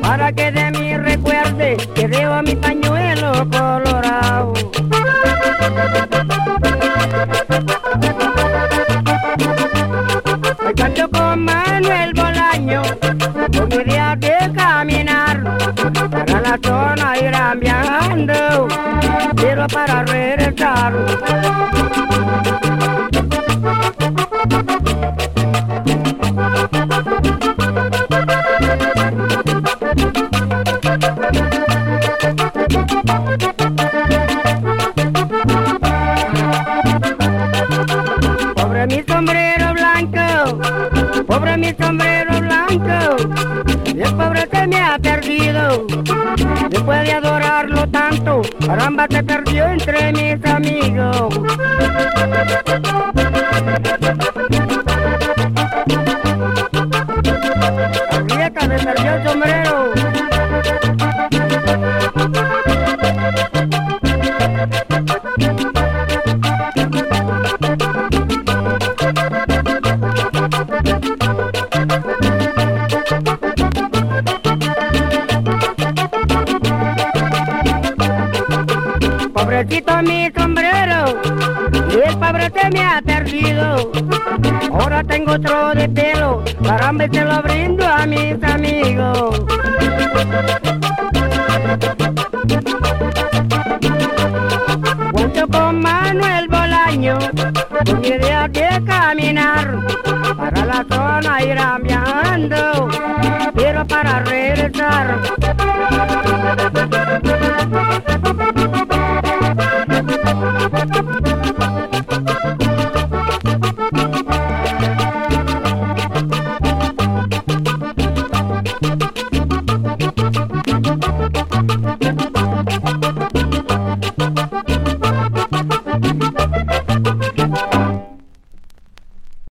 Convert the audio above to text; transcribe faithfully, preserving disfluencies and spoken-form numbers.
para que de mí recuerde que llevo mi pañuelo colorado. Hoy canto con Manuel Bolaño, con mi día de caminar, para la zona irán viajando, pero para regresar. Pobre mi sombrero blanco, pobre mi sombrero blanco, y el pobre se me ha perdido. Después de adorarlo tanto, caramba se perdió entre mis amigos. La vieja me perdió el sombrero. Pobrecito mi sombrero, y el pobre se me ha perdido. Ahora tengo otro de pelo, caramba, y se lo brindo a mis amigos. Cuento con Manuel Bolaño, con mi idea de caminar, para la zona irán viajando, pero para regresar.